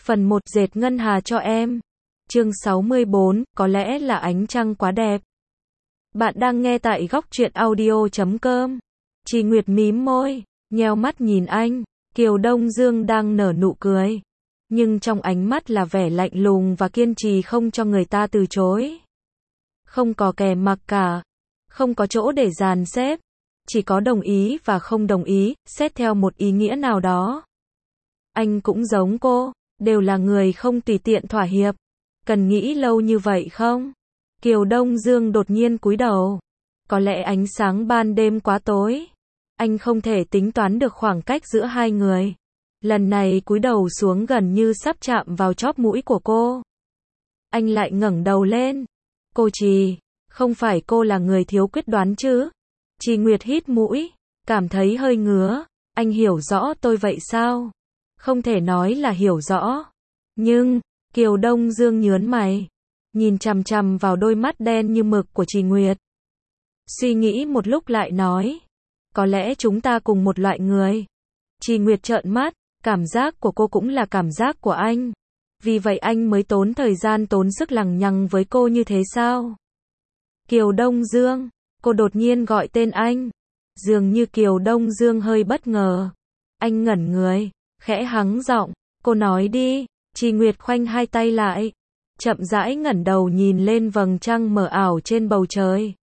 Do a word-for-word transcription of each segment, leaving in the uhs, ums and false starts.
Phần một dệt ngân hà cho em. Chương sáu mươi bốn, có lẽ là ánh trăng quá đẹp. Bạn đang nghe tại góc truyện audio chấm com. Chi Nguyệt mím môi, nheo mắt nhìn anh. Kiều Đông Dương đang nở nụ cười, nhưng trong ánh mắt là vẻ lạnh lùng và kiên trì không cho người ta từ chối. Không có kẻ mặc cả, không có chỗ để dàn xếp, chỉ có đồng ý và không đồng ý, xét theo một ý nghĩa nào đó. Anh cũng giống cô, đều là người không tùy tiện thỏa hiệp. Cần nghĩ lâu như vậy không? Kiều Đông Dương đột nhiên cúi đầu. Có lẽ ánh sáng ban đêm quá tối. Anh không thể tính toán được khoảng cách giữa hai người. Lần này cúi đầu xuống gần như sắp chạm vào chóp mũi của cô. Anh lại ngẩng đầu lên. Cô Trì, không phải cô là người thiếu quyết đoán chứ? Trì Nguyệt hít mũi, cảm thấy hơi ngứa. Anh hiểu rõ tôi vậy sao? Không thể nói là hiểu rõ. Nhưng, Kiều Đông Dương nhớn mày, nhìn chằm chằm vào đôi mắt đen như mực của Trì Nguyệt. Suy nghĩ một lúc lại nói, có lẽ chúng ta cùng một loại người. Trì Nguyệt trợn mắt, cảm giác của cô cũng là cảm giác của anh. Vì vậy anh mới tốn thời gian tốn sức lằng nhằng với cô như thế sao? Kiều Đông Dương, cô đột nhiên gọi tên anh. Dường như Kiều Đông Dương hơi bất ngờ. Anh ngẩn người, khẽ hắng giọng, cô nói đi. Trì Nguyệt khoanh hai tay lại, chậm rãi ngẩng đầu nhìn lên vầng trăng mờ ảo trên bầu trời.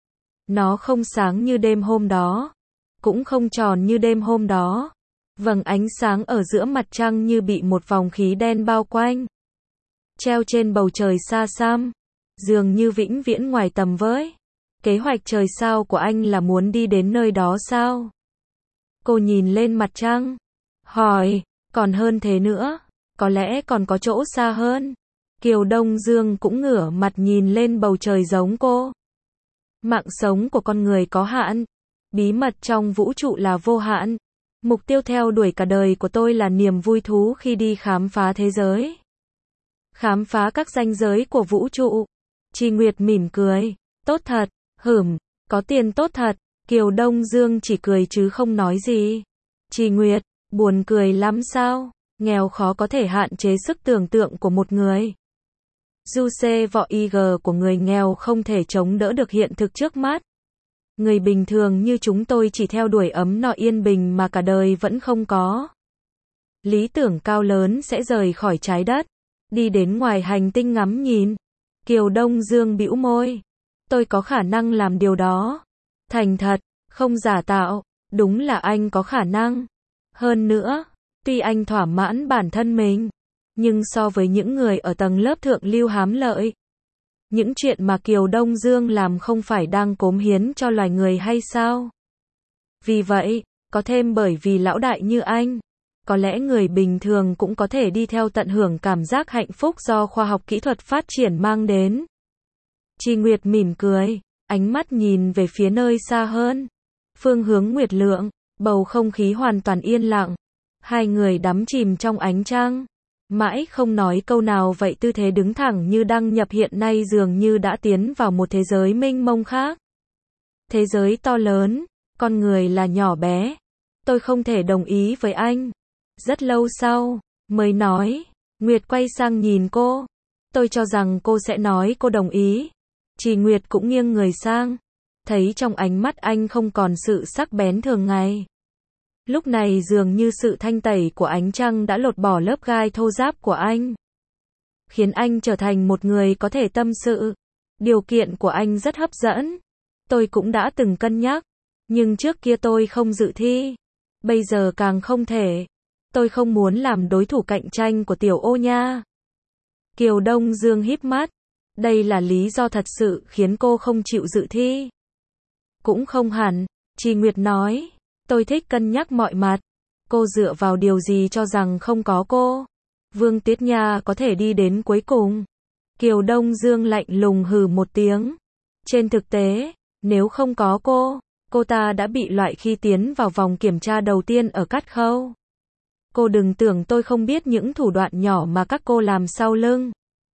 Nó không sáng như đêm hôm đó, cũng không tròn như đêm hôm đó. Vầng ánh sáng ở giữa mặt trăng như bị một vòng khí đen bao quanh, treo trên bầu trời xa xăm, dường như vĩnh viễn ngoài tầm với. Kế hoạch trời sao của anh là muốn đi đến nơi đó sao? Cô nhìn lên mặt trăng, hỏi, còn hơn thế nữa, có lẽ còn có chỗ xa hơn. Kiều Đông Dương cũng ngửa mặt nhìn lên bầu trời giống cô. Mạng sống của con người có hạn, bí mật trong vũ trụ là vô hạn. Mục tiêu theo đuổi cả đời của tôi là niềm vui thú khi đi khám phá thế giới. Khám phá các ranh giới của vũ trụ. Trì Nguyệt mỉm cười, tốt thật, hửm, có tiền tốt thật. Kiều Đông Dương chỉ cười chứ không nói gì. Trì Nguyệt, buồn cười lắm sao? Nghèo khó có thể hạn chế sức tưởng tượng của một người. Du xê vọ y gờ của người nghèo không thể chống đỡ được hiện thực trước mắt. Người bình thường như chúng tôi chỉ theo đuổi ấm no yên bình mà cả đời vẫn không có. Lý tưởng cao lớn sẽ rời khỏi trái đất, đi đến ngoài hành tinh ngắm nhìn. Kiều Đông Dương bĩu môi. Tôi có khả năng làm điều đó. Thành thật, không giả tạo, đúng là anh có khả năng. Hơn nữa, tuy anh thỏa mãn bản thân mình, nhưng so với những người ở tầng lớp thượng lưu hám lợi, những chuyện mà Kiều Đông Dương làm không phải đang cống hiến cho loài người hay sao? Vì vậy, có thêm bởi vì lão đại như anh, có lẽ người bình thường cũng có thể đi theo tận hưởng cảm giác hạnh phúc do khoa học kỹ thuật phát triển mang đến. Trì Nguyệt mỉm cười, ánh mắt nhìn về phía nơi xa hơn. Phương hướng Nguyệt Lượng, bầu không khí hoàn toàn yên lặng. Hai người đắm chìm trong ánh trăng, mãi không nói câu nào vậy tư thế đứng thẳng như đăng nhập hiện nay dường như đã tiến vào một thế giới mênh mông khác. Thế giới to lớn, con người là nhỏ bé. Tôi không thể đồng ý với anh. Rất lâu sau, mới nói. Nguyệt quay sang nhìn cô. Tôi cho rằng cô sẽ nói cô đồng ý. Trì Nguyệt cũng nghiêng người sang, thấy trong ánh mắt anh không còn sự sắc bén thường ngày. Lúc này dường như sự thanh tẩy của ánh trăng đã lột bỏ lớp gai thô ráp của anh, khiến anh trở thành một người có thể tâm sự. Điều kiện của anh rất hấp dẫn. Tôi cũng đã từng cân nhắc, nhưng trước kia tôi không dự thi. Bây giờ càng không thể. Tôi không muốn làm đối thủ cạnh tranh của Tiểu Ô nha. Kiều Đông Dương híp mắt. Đây là lý do thật sự khiến cô không chịu dự thi. Cũng không hẳn, Trì Nguyệt nói. Tôi thích cân nhắc mọi mặt. Cô dựa vào điều gì cho rằng không có cô? Vương Tuyết Nha có thể đi đến cuối cùng. Kiều Đông Dương lạnh lùng hừ một tiếng. Trên thực tế, nếu không có cô, cô ta đã bị loại khi tiến vào vòng kiểm tra đầu tiên ở Cát Khâu. Cô đừng tưởng tôi không biết những thủ đoạn nhỏ mà các cô làm sau lưng.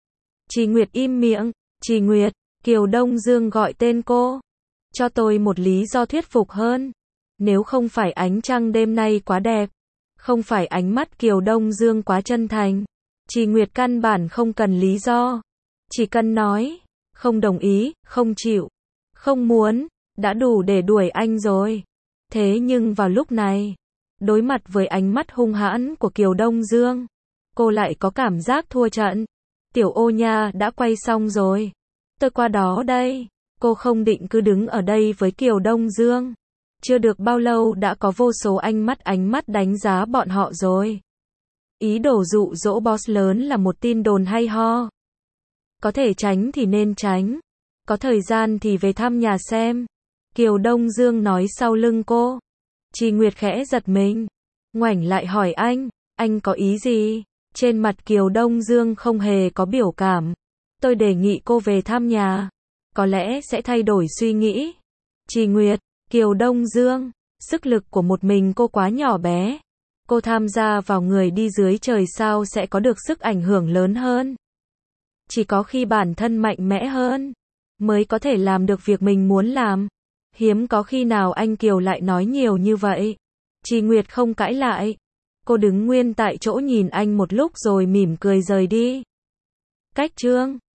Trì Nguyệt im miệng. Trì Nguyệt, Kiều Đông Dương gọi tên cô. Cho tôi một lý do thuyết phục hơn. Nếu không phải ánh trăng đêm nay quá đẹp, không phải ánh mắt Kiều Đông Dương quá chân thành, Trì Nguyệt căn bản không cần lý do. Chỉ cần nói, không đồng ý, không chịu, không muốn, đã đủ để đuổi anh rồi. Thế nhưng vào lúc này, đối mặt với ánh mắt hung hãn của Kiều Đông Dương, cô lại có cảm giác thua trận. Tiểu Ô nha đã quay xong rồi. Tôi qua đó đây. Cô không định cứ đứng ở đây với Kiều Đông Dương. Chưa được bao lâu đã có vô số ánh mắt ánh mắt đánh giá bọn họ rồi. Ý đồ dụ dỗ boss lớn là một tin đồn hay ho. Có thể tránh thì nên tránh. Có thời gian thì về thăm nhà xem. Kiều Đông Dương nói sau lưng cô. Trì Nguyệt khẽ giật mình. Ngoảnh lại hỏi anh, anh có ý gì? Trên mặt Kiều Đông Dương không hề có biểu cảm. Tôi đề nghị cô về thăm nhà. Có lẽ sẽ thay đổi suy nghĩ. Trì Nguyệt, Kiều Đông Dương, sức lực của một mình cô quá nhỏ bé. Cô tham gia vào người đi dưới trời sao sẽ có được sức ảnh hưởng lớn hơn. Chỉ có khi bản thân mạnh mẽ hơn, mới có thể làm được việc mình muốn làm. Hiếm có khi nào anh Kiều lại nói nhiều như vậy. Trì Nguyệt không cãi lại. Cô đứng nguyên tại chỗ nhìn anh một lúc rồi mỉm cười rời đi. Cách chương